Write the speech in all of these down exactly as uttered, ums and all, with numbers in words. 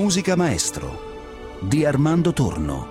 Musica Maestro di Armando Torno.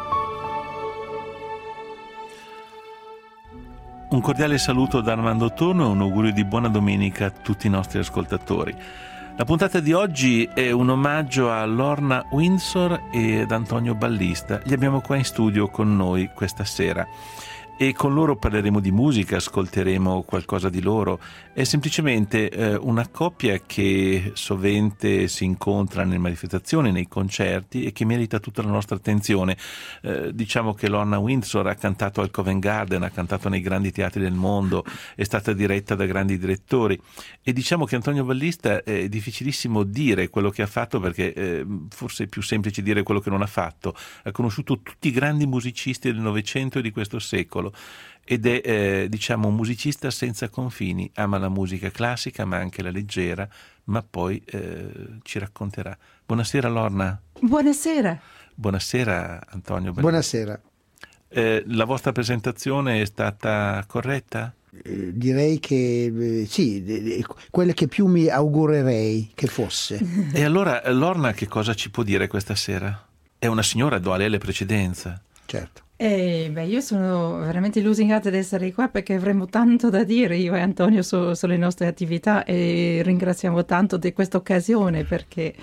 Un cordiale saluto da Armando Torno e un augurio di buona domenica a tutti i nostri ascoltatori. La puntata di oggi è un omaggio a Lorna Windsor e ad Antonio Ballista. Li abbiamo qua in studio con noi questa sera e con loro parleremo di musica, ascolteremo qualcosa di loro. È semplicemente eh, una coppia che sovente si incontra nelle manifestazioni, nei concerti e che merita tutta la nostra attenzione. Eh, diciamo che Lorna Windsor ha cantato al Covent Garden, ha cantato nei grandi teatri del mondo, è stata diretta da grandi direttori, e diciamo che Antonio Ballista è difficilissimo dire quello che ha fatto, perché eh, forse è più semplice dire quello che non ha fatto. Ha conosciuto tutti i grandi musicisti del Novecento e di questo secolo ed è eh, diciamo un musicista senza confini. Ama la musica classica ma anche la leggera, ma poi eh, ci racconterà. Buonasera Lorna. Buonasera. Buonasera Antonio Ballista. Buonasera. Eh, la vostra presentazione è stata corretta? Eh, direi che eh, sì, eh, quella che più mi augurerei che fosse. E allora Lorna che cosa ci può dire questa sera? È una signora duale alle precedenze. Certo. Eh, beh, io sono veramente lusingata di essere qua perché avremo tanto da dire io e Antonio su, sulle nostre attività, e ringraziamo tanto di questa occasione perché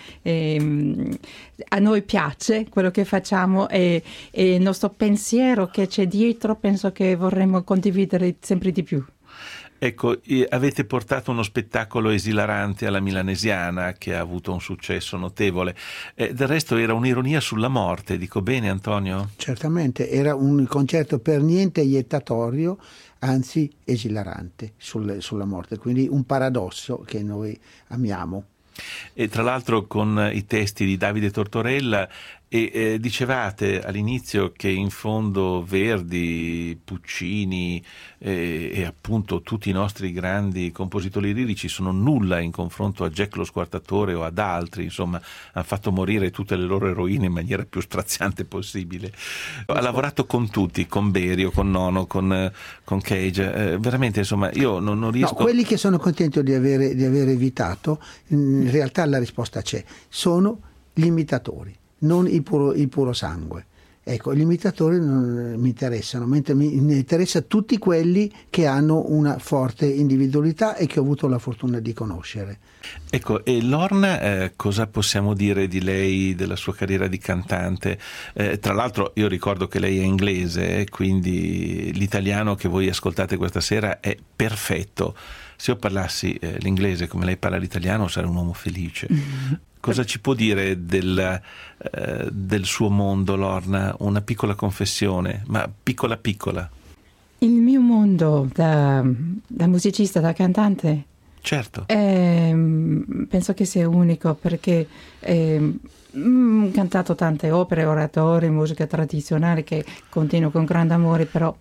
ehm, a noi piace quello che facciamo e, e il nostro pensiero che c'è dietro penso che vorremmo condividere sempre di più. Ecco, avete portato uno spettacolo esilarante alla Milanesiana che ha avuto un successo notevole. Eh, del resto era un'ironia sulla morte, dico bene Antonio? Certamente, era un concerto per niente iettatorio, anzi esilarante sul, sulla morte, quindi un paradosso che noi amiamo. E tra l'altro con i testi di Davide Tortorella. E eh, dicevate all'inizio che in fondo Verdi, Puccini eh, e appunto tutti i nostri grandi compositori lirici sono nulla in confronto a Jack lo Squartatore o ad altri, insomma hanno fatto morire tutte le loro eroine in maniera più straziante possibile. Ha lavorato con tutti, con Berio, con Nono, con, con Cage, eh, veramente insomma io non, non riesco... No, quelli che sono contento di avere, di aver evitato, in realtà la risposta c'è, sono gli imitatori, non il puro, il puro sangue. Ecco, gli imitatori non mi interessano, mentre mi, mi interessa tutti quelli che hanno una forte individualità e che ho avuto la fortuna di conoscere. Ecco, e Lorna, eh, cosa possiamo dire di lei, della sua carriera di cantante? Eh, tra l'altro io ricordo che lei è inglese, eh, quindi l'italiano che voi ascoltate questa sera è perfetto. Se io parlassi eh, l'inglese come lei parla l'italiano sarei un uomo felice. Mm-hmm. Cosa ci può dire del, eh, del suo mondo, Lorna? Una piccola confessione, ma piccola piccola. Il mio mondo da, da musicista, da cantante, certo, è, penso che sia unico perché ho cantato tante opere, oratori, musica tradizionale che continuo con grande amore, però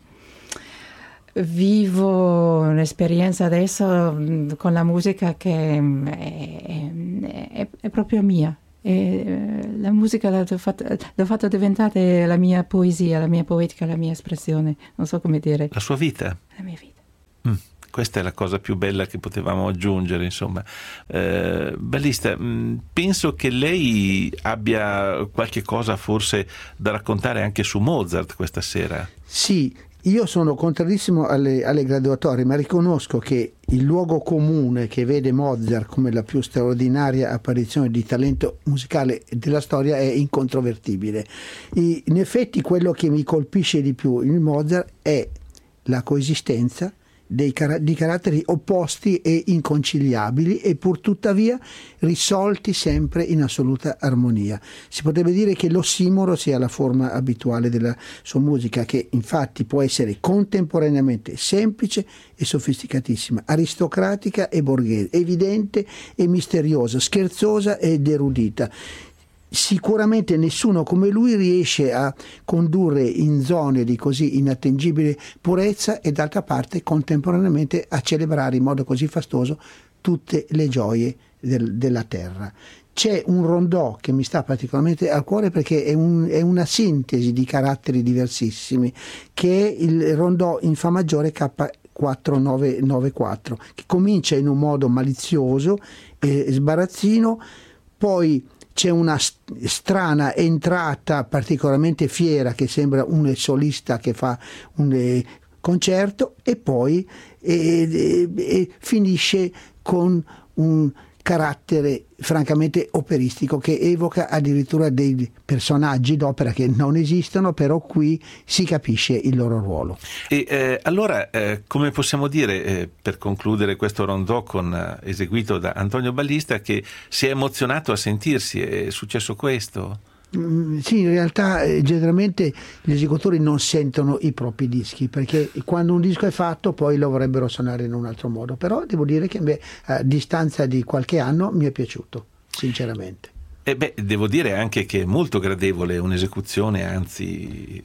vivo un'esperienza adesso con la musica che è, è, è proprio mia. E la musica l'ho fatto, l'ho fatto diventare la mia poesia, la mia poetica, la mia espressione, non so come dire. La sua vita? La mia vita. Mm. Questa è la cosa più bella che potevamo aggiungere, insomma. Eh, Ballista, mh, penso che lei abbia qualche cosa forse da raccontare anche su Mozart questa sera. Sì, io sono contrarissimo alle, alle graduatorie, ma riconosco che il luogo comune che vede Mozart come la più straordinaria apparizione di talento musicale della storia è incontrovertibile. In effetti quello che mi colpisce di più in Mozart è la coesistenza Dei car- di caratteri opposti e inconciliabili e pur tuttavia risolti sempre in assoluta armonia. Si potrebbe dire che l'ossimoro sia la forma abituale della sua musica, che infatti può essere contemporaneamente semplice e sofisticatissima, aristocratica e borghese, evidente e misteriosa, scherzosa ed erudita. Sicuramente nessuno come lui riesce a condurre in zone di così inattingibile purezza e d'altra parte contemporaneamente a celebrare in modo così fastoso tutte le gioie del, della terra. C'è un rondò che mi sta particolarmente al cuore perché è, un, è una sintesi di caratteri diversissimi, che è il rondò in fa maggiore K quattro nove nove quattro, che comincia in un modo malizioso e sbarazzino, poi c'è una st- strana entrata particolarmente fiera che sembra un solista che fa un eh, concerto e poi eh, eh, eh, finisce con un carattere francamente operistico che evoca addirittura dei personaggi d'opera che non esistono, però qui si capisce il loro ruolo. E eh, allora eh, come possiamo dire, eh, per concludere questo rondò con, eh, eseguito da Antonio Ballista, che si è emozionato a sentirsi? È successo questo? Mm, sì, in realtà eh, generalmente gli esecutori non sentono i propri dischi, perché quando un disco è fatto poi lo vorrebbero suonare in un altro modo, però devo dire che beh, a distanza di qualche anno mi è piaciuto, sinceramente. E beh, devo dire anche che è molto gradevole un'esecuzione, anzi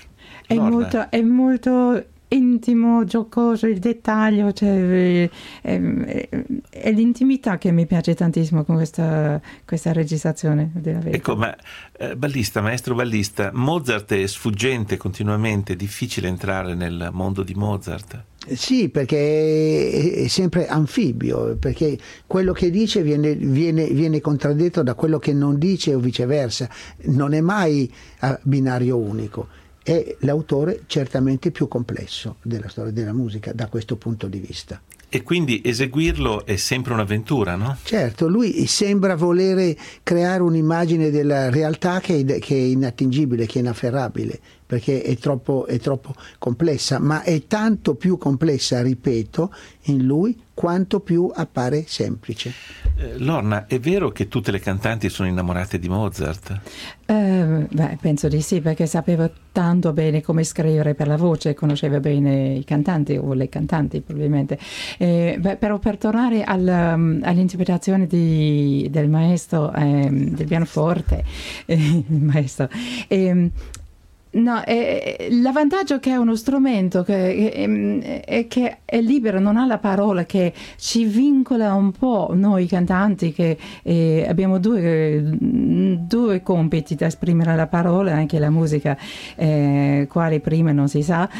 è molto, è molto intimo, giocoso, il dettaglio, cioè, è, è, è l'intimità che mi piace tantissimo con questa, questa registrazione della verità. Ecco, ma eh, Ballista, maestro Ballista, Mozart è sfuggente continuamente, è difficile entrare nel mondo di Mozart? Sì, perché è sempre anfibio, perché quello che dice viene, viene, viene contraddetto da quello che non dice o viceversa, non è mai a binario unico. È l'autore certamente più complesso della storia della musica da questo punto di vista. E quindi eseguirlo è sempre un'avventura, no? Certo, lui sembra volere creare un'immagine della realtà che è, che è inattingibile, che è inafferrabile, perché è troppo, è troppo complessa, ma è tanto più complessa, ripeto, in lui quanto più appare semplice. Eh, Lorna, è vero che tutte le cantanti sono innamorate di Mozart? Eh, beh, penso di sì, perché sapeva tanto bene come scrivere per la voce, conosceva bene i cantanti o le cantanti probabilmente. Eh, beh, però per tornare al, um, all'interpretazione di, del maestro eh, del pianoforte, eh, il maestro, eh, no, è, l'avvantaggio che è uno strumento che, è, è che è libero, non ha la parola, che ci vincola un po' noi cantanti che eh, abbiamo due, due compiti da esprimere la parola, anche la musica, eh, quale prima non si sa,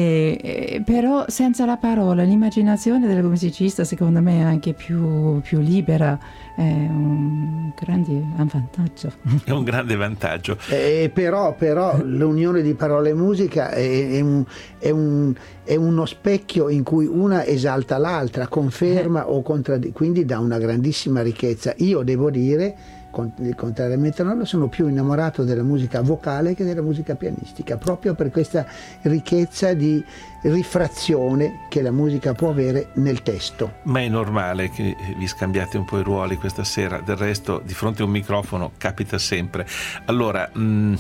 eh, però senza la parola l'immaginazione del musicista secondo me è anche più, più libera. È un grande vantaggio. È un grande vantaggio. Eh, però, però l'unione di parola e musica è, è, un, è, un, è uno specchio in cui una esalta l'altra, conferma eh. o contraddice, quindi dà una grandissima ricchezza. Io devo dire, contrariamente a loro, sono più innamorato della musica vocale che della musica pianistica, proprio per questa ricchezza di rifrazione che la musica può avere nel testo. Ma è normale che vi scambiate un po' i ruoli questa sera, del resto di fronte a un microfono capita sempre. Allora mh,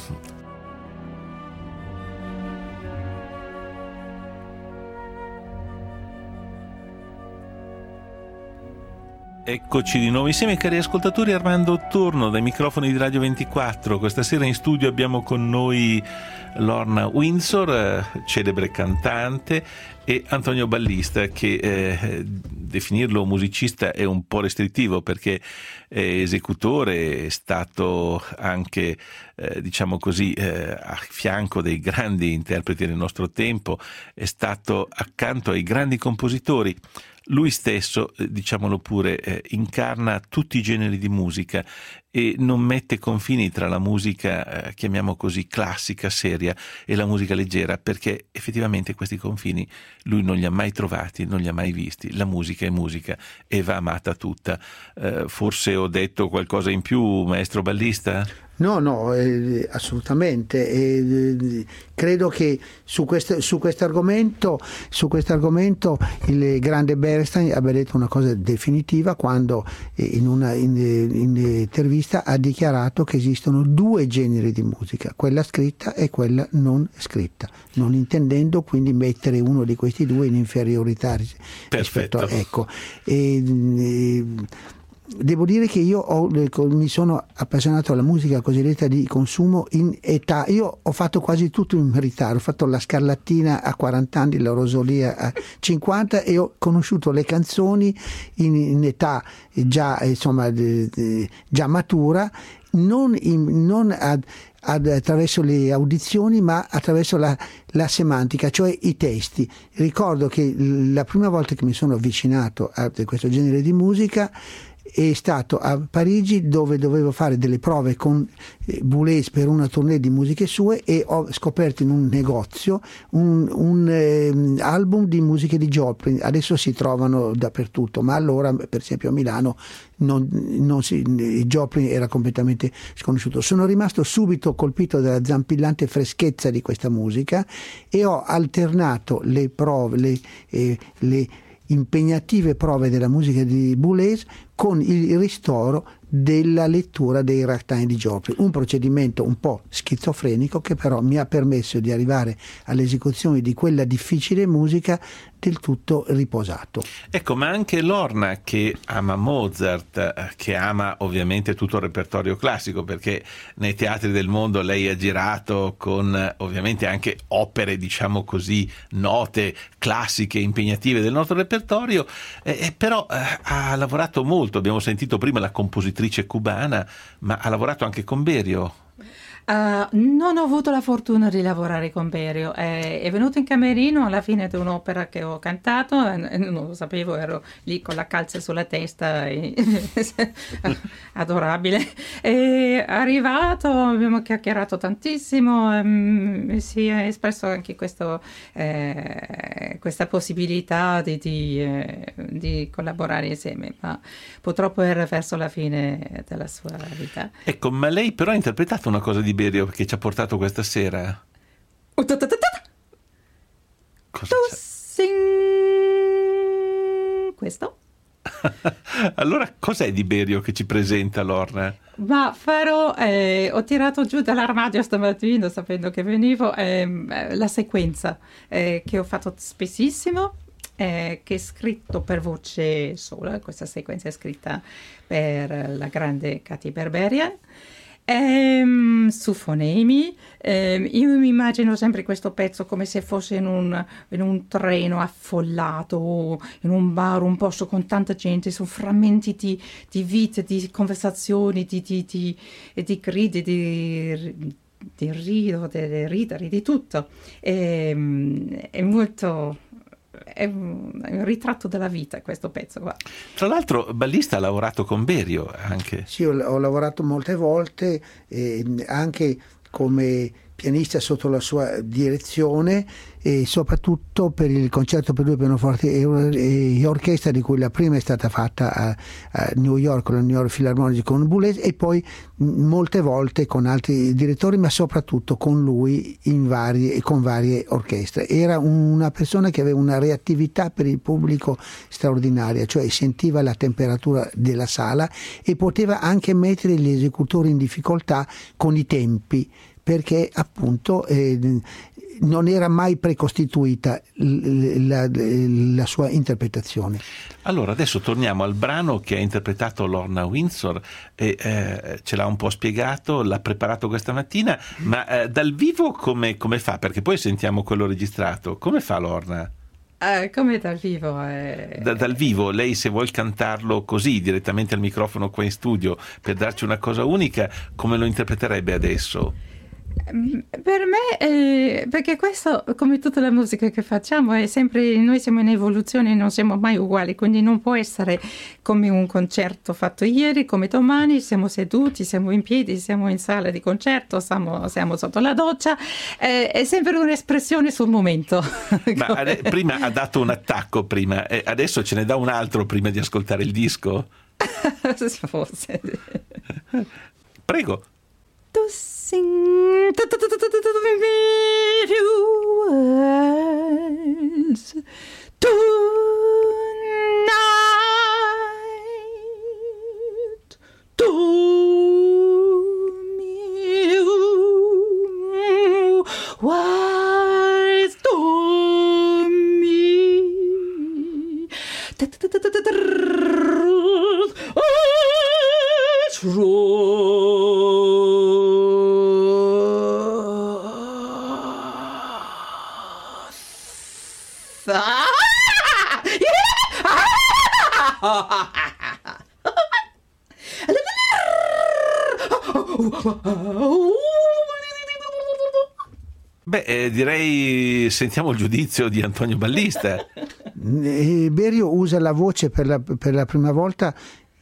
eccoci di nuovo insieme, cari ascoltatori. Armando Torno dai microfoni di Radio ventiquattro. Questa sera in studio abbiamo con noi Lorna Windsor, celebre cantante, e Antonio Ballista, che eh, definirlo musicista è un po' restrittivo perché è esecutore, è stato anche eh, diciamo così eh, a fianco dei grandi interpreti del nostro tempo, è stato accanto ai grandi compositori. Lui stesso, diciamolo pure, eh, incarna tutti i generi di musica e non mette confini tra la musica, eh, chiamiamo così, classica, seria, e la musica leggera, perché effettivamente questi confini lui non li ha mai trovati, non li ha mai visti. La musica è musica e va amata tutta. Eh, forse ho detto qualcosa in più, maestro Ballista? No, no, eh, assolutamente. Eh, credo che su questo su questo argomento, su questo argomento il grande Bernstein abbia detto una cosa definitiva quando eh, in una in, in intervista ha dichiarato che esistono due generi di musica, quella scritta e quella non scritta, non intendendo quindi mettere uno di questi due in inferiorità. Perfetto. Rispetto, ecco. E, e, devo dire che io ho, mi sono appassionato alla musica cosiddetta di consumo in età. Io ho fatto quasi tutto in ritardo, ho fatto la Scarlattina a quaranta anni, la Rosolia a cinquanta, e ho conosciuto le canzoni in, in età già, insomma, già matura, non, in, non ad, ad, attraverso le audizioni ma attraverso la, la semantica, cioè i testi. Ricordo che la prima volta che mi sono avvicinato a questo genere di musica è stato a Parigi, dove dovevo fare delle prove con Boulez per una tournée di musiche sue, e ho scoperto in un negozio un, un eh, album di musiche di Joplin. Adesso si trovano dappertutto, ma allora per esempio a Milano non, non si, Joplin era completamente sconosciuto. Sono rimasto subito colpito dalla zampillante freschezza di questa musica e ho alternato le prove, le, eh, le impegnative prove della musica di Boulez con il ristoro della lettura dei ragtime di Joplin, un procedimento un po' schizofrenico che però mi ha permesso di arrivare all'esecuzione di quella difficile musica del tutto riposato. Ecco, ma anche Lorna, che ama Mozart, che ama ovviamente tutto il repertorio classico, perché nei teatri del mondo lei ha girato con ovviamente anche opere, diciamo così, note, classiche, impegnative del nostro repertorio, eh, però eh, ha lavorato molto, abbiamo sentito prima la compositrice cubana, ma ha lavorato anche con Berio. Uh, non ho avuto la fortuna di lavorare con Berio, è, è venuto in camerino alla fine di un'opera che ho cantato, e non lo sapevo, ero lì con la calza sulla testa, e, adorabile, è arrivato, abbiamo chiacchierato tantissimo, um, si è espresso anche questo, eh, questa possibilità di, di, eh, di collaborare insieme, ma purtroppo era verso la fine della sua vita. Ecco, ma lei però ha interpretato una cosa di Berio che ci ha portato questa sera. Cosa c'è? Questo? Allora cos'è di Berio che ci presenta Lorna? Ma farò, eh, ho tirato giù dall'armadio stamattina sapendo che venivo, eh, la sequenza eh, che ho fatto spessissimo, eh, che è scritto per voce sola. Questa sequenza è scritta per la grande Katy Berberian. Ehm, su fonemi, ehm, io mi immagino sempre questo pezzo come se fosse in un, in un treno affollato, in un bar, un posto con tanta gente, su frammenti di, di vite, di conversazioni, di, di, di, di gridi, di, di rido, di ridere, di tutto. Ehm, è molto... è un, è un ritratto della vita questo pezzo qua. Tra l'altro Ballista ha lavorato con Berio anche. Sì, ho, ho lavorato molte volte, eh, anche come pianista sotto la sua direzione, e soprattutto per il concerto per due pianoforti e, e orchestra, di cui la prima è stata fatta a, a New York con la New York Philharmonic con Boulez, e poi molte volte con altri direttori, ma soprattutto con lui in varie, con varie orchestre. Era una persona che aveva una reattività per il pubblico straordinaria, cioè sentiva la temperatura della sala e poteva anche mettere gli esecutori in difficoltà con i tempi, perché appunto eh, non era mai precostituita la, la, la sua interpretazione. Allora adesso torniamo al brano che ha interpretato Lorna Windsor, e eh, ce l'ha un po' spiegato, l'ha preparato questa mattina, ma eh, dal vivo come, come fa? Perché poi sentiamo quello registrato. Come fa Lorna? Uh, come dal vivo? Eh... Da, dal vivo, lei se vuol cantarlo così direttamente al microfono qua in studio per darci una cosa unica, come lo interpreterebbe adesso? Per me, eh, perché questo, come tutta la musica che facciamo, è sempre, noi siamo in evoluzione, non siamo mai uguali, quindi non può essere come un concerto fatto ieri, come domani, siamo seduti, siamo in piedi, siamo in sala di concerto, siamo, siamo sotto la doccia, eh, è sempre un'espressione sul momento. Ma ade- prima ha dato un attacco, prima, eh, adesso ce ne dà un altro prima di ascoltare il disco? Forse. Prego. To sing to, to, to, to, to, to words tonight to me wise to me Beh, eh, direi sentiamo il giudizio di Antonio Ballista. Berio usa la voce per la, per la prima volta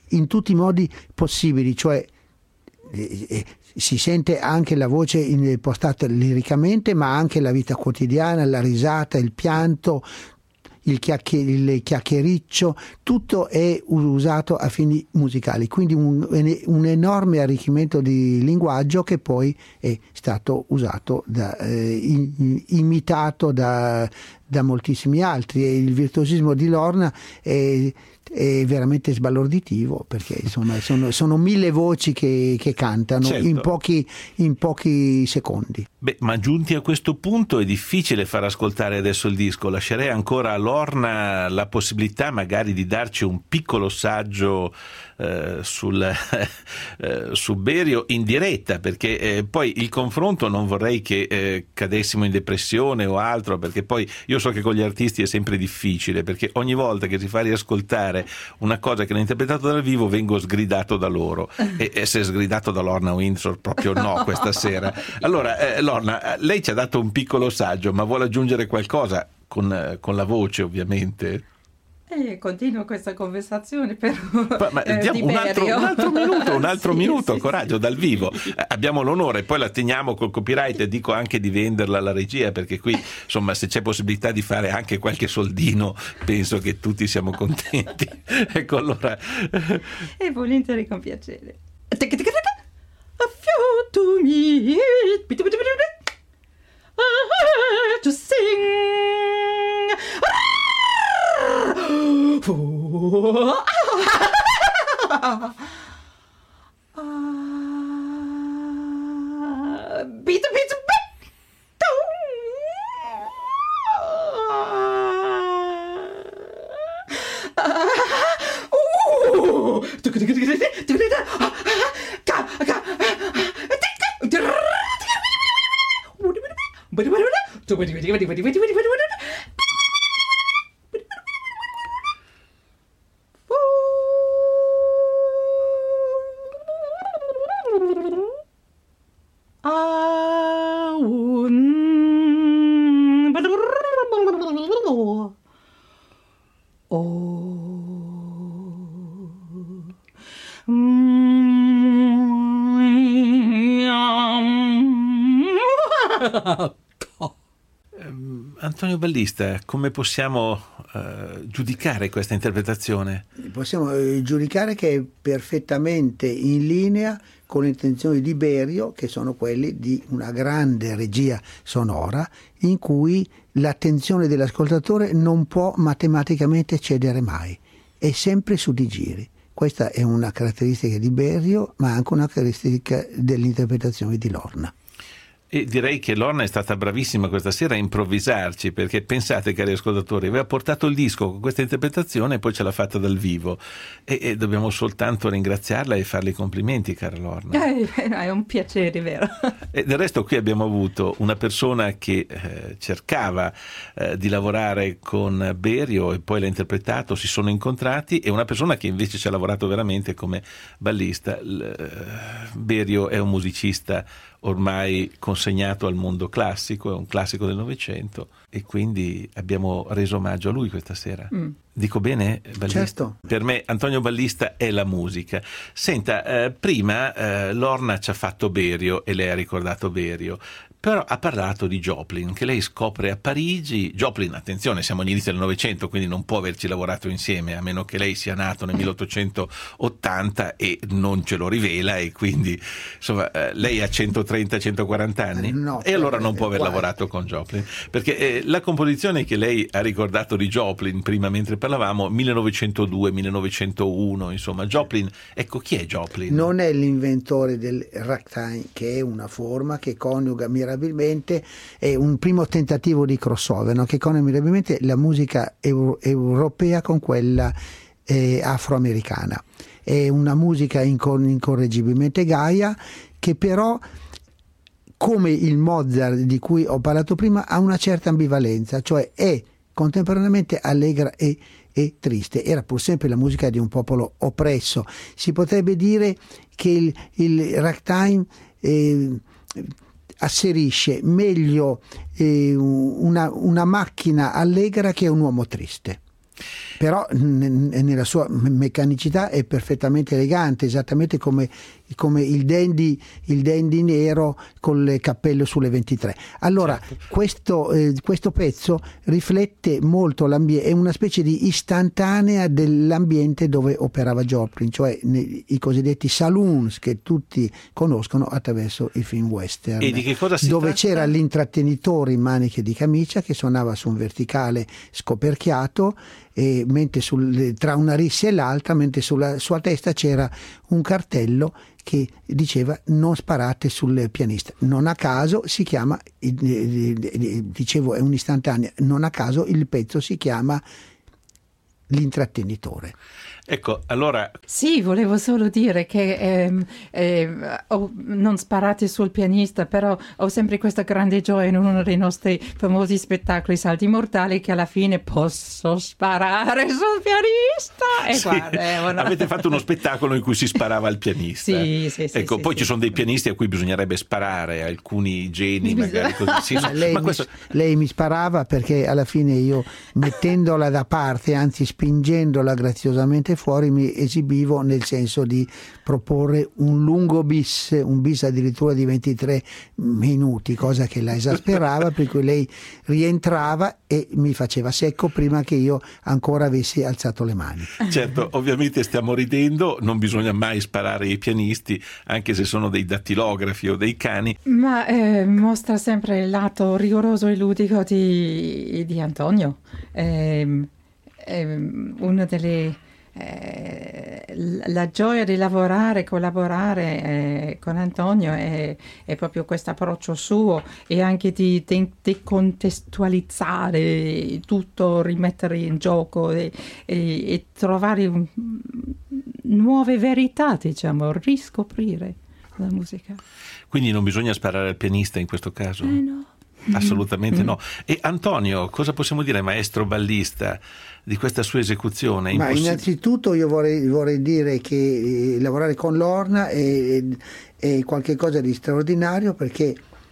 in tutti i modi possibili, cioè eh, eh, si sente anche la voce impostata liricamente, ma anche la vita quotidiana, la risata, il pianto, il, chiacchier- il chiacchiericcio, tutto è usato a fini musicali, quindi un, un enorme arricchimento di linguaggio che poi è stato usato, da, eh, in, imitato da, da moltissimi altri, e il virtuosismo di Lorna è è veramente sbalorditivo, perché insomma sono, sono mille voci che, che cantano, certo, in pochi, in pochi secondi. Beh, ma giunti a questo punto è difficile far ascoltare adesso il disco. Lascerei ancora a Lorna la possibilità magari di darci un piccolo saggio eh, sul, eh, su Berio in diretta, perché eh, poi il confronto non vorrei che eh, cadessimo in depressione o altro, perché poi io so che con gli artisti è sempre difficile, perché ogni volta che si fa riascoltare una cosa che l'ho interpretato dal vivo vengo sgridato da loro, e, e se sgridato da Lorna Windsor proprio no questa sera. Allora eh, Lorna, lei ci ha dato un piccolo saggio, ma vuole aggiungere qualcosa con, con la voce, ovviamente? Eh, continuo questa conversazione, però ma, ma, eh, diamo un, altro, un altro minuto, un altro sì, minuto, sì, coraggio, sì, dal vivo. Sì. Abbiamo l'onore, poi la teniamo col copyright, e dico anche di venderla alla regia, perché qui insomma se c'è possibilità di fare anche qualche soldino penso che tutti siamo contenti. Ecco, allora e volentieri, con piacere. A few to me to sing. Beat, beat, Antonio Ballista, come possiamo uh, giudicare questa interpretazione? Possiamo eh, giudicare che è perfettamente in linea con le intenzioni di Berio, che sono quelli di una grande regia sonora in cui l'attenzione dell'ascoltatore non può matematicamente cedere mai, è sempre su di giri. Questa è una caratteristica di Berio, ma anche una caratteristica dell'interpretazione di Lorna. E direi che Lorna è stata bravissima questa sera a improvvisarci, perché pensate, cari ascoltatori, aveva portato il disco con questa interpretazione e poi ce l'ha fatta dal vivo, e, e dobbiamo soltanto ringraziarla e farle i complimenti, cara Lorna. Eh, è un piacere, vero? E del resto qui abbiamo avuto una persona che eh, cercava eh, di lavorare con Berio e poi l'ha interpretato, si sono incontrati, e una persona che invece ci ha lavorato veramente come ballista. L- Berio è un musicista ormai consegnato al mondo classico, è un classico del Novecento, e quindi abbiamo reso omaggio a lui questa sera. Mm. Dico bene, Ballista? Certo. Per me Antonio Ballista è la musica. Senta, eh, prima eh, Lorna ci ha fatto Berio e lei ha ricordato Berio, però ha parlato di Joplin, che lei scopre a Parigi. Joplin, attenzione, siamo agli inizi del Novecento, quindi non può averci lavorato insieme, a meno che lei sia nato nel milleottocentottanta e non ce lo rivela, e quindi insomma eh, lei ha centotrenta centoquaranta anni, no, e allora non può aver quasi. lavorato con Joplin, perché eh, la composizione che lei ha ricordato di Joplin prima mentre parlavamo, millenovecentodue millenovecentouno, insomma Joplin, ecco, chi è Joplin? Non è l'inventore del ragtime, che è una forma che coniuga mirabilmente, è un primo tentativo di crossover, no? Che coniuga mirabilmente la musica euro- europea con quella eh, afroamericana. È una musica incor- incorreggibilmente gaia, che però, come il Mozart di cui ho parlato prima, ha una certa ambivalenza, cioè è contemporaneamente allegra e, e triste. Era pur sempre la musica di un popolo oppresso. Si potrebbe dire che il, il ragtime eh, asserisce meglio eh, una, una macchina allegra che un uomo triste. però n- nella sua meccanicità è perfettamente elegante, esattamente come, come il dandy, il dandy nero con il cappello sulle ventitré. Allora certo. questo, eh, questo pezzo riflette molto l'ambiente, è una specie di istantanea dell'ambiente dove operava Joplin, cioè nei, i cosiddetti saloons che tutti conoscono attraverso i film western. E di che cosa si dove tratta? C'era l'intrattenitore in maniche di camicia che suonava su un verticale scoperchiato, e mentre sul, tra una rissa e l'altra, mentre sulla sua testa c'era un cartello che diceva non sparate sul pianista. Non a caso si chiama, dicevo è un'istantanea, non a caso il pezzo si chiama L'intrattenitore. Ecco, allora... Sì, volevo solo dire che ehm, ehm, oh, non sparate sul pianista, però ho sempre questa grande gioia in uno dei nostri famosi spettacoli Salti Mortali che alla fine posso sparare sul pianista. E sì, guarda, eh, avete fatto uno spettacolo in cui si sparava al pianista. Sì, sì, sì. Ecco, sì, poi sì, ci sono sì. dei pianisti a cui bisognerebbe sparare, alcuni geni magari così. Sì, Ma lei, ma mi, questo... lei mi sparava perché alla fine io, mettendola da parte, anzi spingendola graziosamente fuori, mi esibivo nel senso di proporre un lungo bis, un bis addirittura di ventitré minuti, cosa che la esasperava, per cui lei rientrava e mi faceva secco prima che io ancora avessi alzato le mani. Certo, ovviamente stiamo ridendo, non bisogna mai sparare ai pianisti, anche se sono dei dattilografi o dei cani. Ma eh, mostra sempre il lato rigoroso e ludico di, di Antonio. Eh, eh, una delle Eh, la gioia di lavorare, collaborare eh, con Antonio è, è proprio questo approccio suo, e anche di decontestualizzare tutto, rimettere in gioco e, e, e trovare un, nuove verità, diciamo, riscoprire la musica. Quindi non bisogna sparare al pianista in questo caso? Eh no. Assolutamente mm. no. E Antonio, cosa possiamo dire, maestro ballista, di questa sua esecuzione? Ma Impossib- innanzitutto io vorrei, vorrei dire che eh, lavorare con Lorna è, è qualcosa di straordinario, perché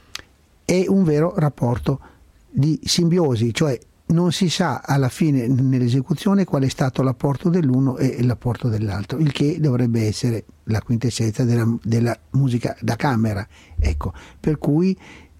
è un vero rapporto di simbiosi, cioè non si sa alla fine nell'esecuzione qual è stato l'apporto dell'uno e l'apporto dell'altro, il che dovrebbe essere la quintessenza della, della musica da camera, ecco, per cui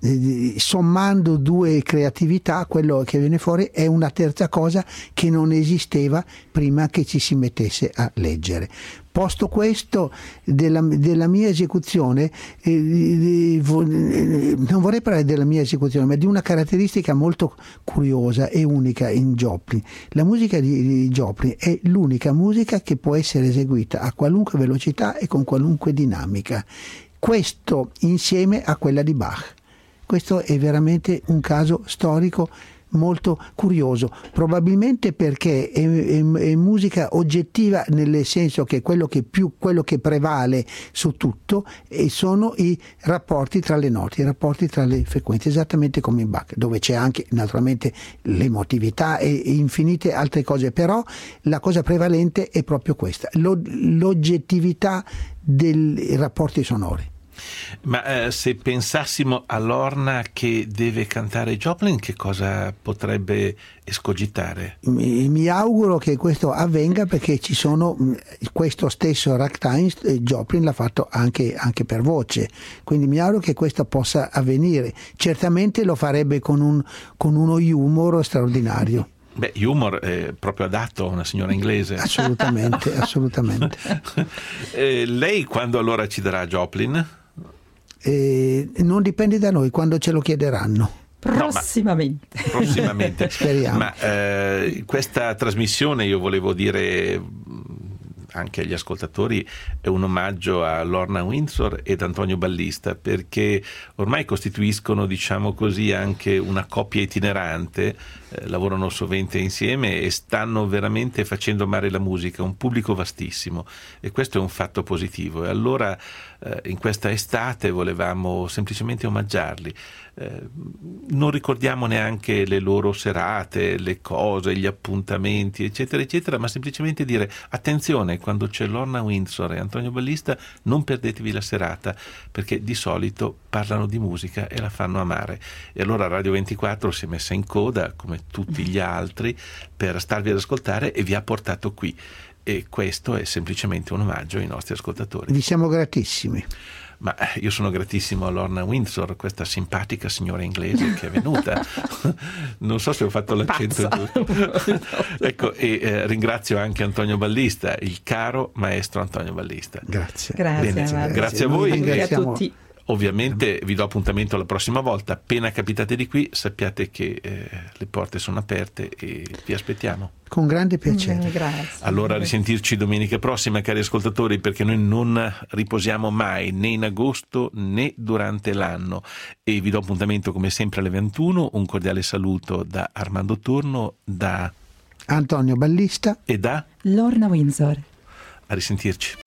sommando due creatività quello che viene fuori è una terza cosa che non esisteva prima che ci si mettesse a leggere. Posto questo, della, della mia esecuzione, eh, eh, non vorrei parlare della mia esecuzione, ma di una caratteristica molto curiosa e unica in Joplin. La musica di, di Joplin è l'unica musica che può essere eseguita a qualunque velocità e con qualunque dinamica. Questo insieme a quella di Bach. Questo è veramente un caso storico molto curioso, probabilmente perché è, è, è musica oggettiva, nel senso che quello che più quello che prevale su tutto e sono i rapporti tra le note, i rapporti tra le frequenze, esattamente come in Bach, dove c'è anche naturalmente l'emotività e, e infinite altre cose, però la cosa prevalente è proprio questa, lo, l'oggettività dei rapporti sonori. Ma eh, se pensassimo a Lorna che deve cantare Joplin, che cosa potrebbe escogitare? Mi, mi auguro che questo avvenga, perché ci sono questo stesso Ragtime, eh, Joplin l'ha fatto anche, anche per voce, quindi mi auguro che questo possa avvenire. Certamente lo farebbe con, un, con uno humor straordinario. Beh, humor è proprio adatto a una signora inglese. Assolutamente, assolutamente. eh, lei quando allora ci darà Joplin? Eh, non dipende da noi, quando ce lo chiederanno. Prossimamente. No, ma, prossimamente. Speriamo. Ma eh, questa trasmissione, io volevo dire anche agli ascoltatori, è un omaggio a Lorna Windsor ed Antonio Ballista, perché ormai costituiscono, diciamo così, anche una coppia itinerante, eh, lavorano sovente insieme e stanno veramente facendo amare la musica a un pubblico vastissimo, e questo è un fatto positivo. E allora eh, in questa estate volevamo semplicemente omaggiarli. eh, non ricordiamo neanche le loro serate, le cose, gli appuntamenti, eccetera, eccetera, ma semplicemente dire attenzione, quando c'è Lorna Windsor e Antonio Ballista non perdetevi la serata, perché di solito parlano di musica e la fanno amare. E allora Radio ventiquattro si è messa in coda, come tutti gli altri, per starvi ad ascoltare e vi ha portato qui. E questo è semplicemente un omaggio ai nostri ascoltatori. Vi siamo gratissimi. Ma io sono gratissimo a Lorna Windsor, questa simpatica signora inglese che è venuta. Non so se ho fatto l'accento giusto. Ecco, e eh, ringrazio anche Antonio Ballista, il caro maestro Antonio Ballista. Grazie. Grazie, Bene, grazie. grazie a voi. Grazie a tutti. Ovviamente vi do appuntamento la prossima volta. Appena capitate di qui, sappiate che eh, le porte sono aperte e vi aspettiamo. Con grande piacere. Mm, grazie. Allora, risentirci domenica prossima, cari ascoltatori, perché noi non riposiamo mai, né in agosto né durante l'anno. E vi do appuntamento come sempre alle ventuno. Un cordiale saluto da Armando Torno, da Antonio Ballista e da Lorna Windsor. a risentirci.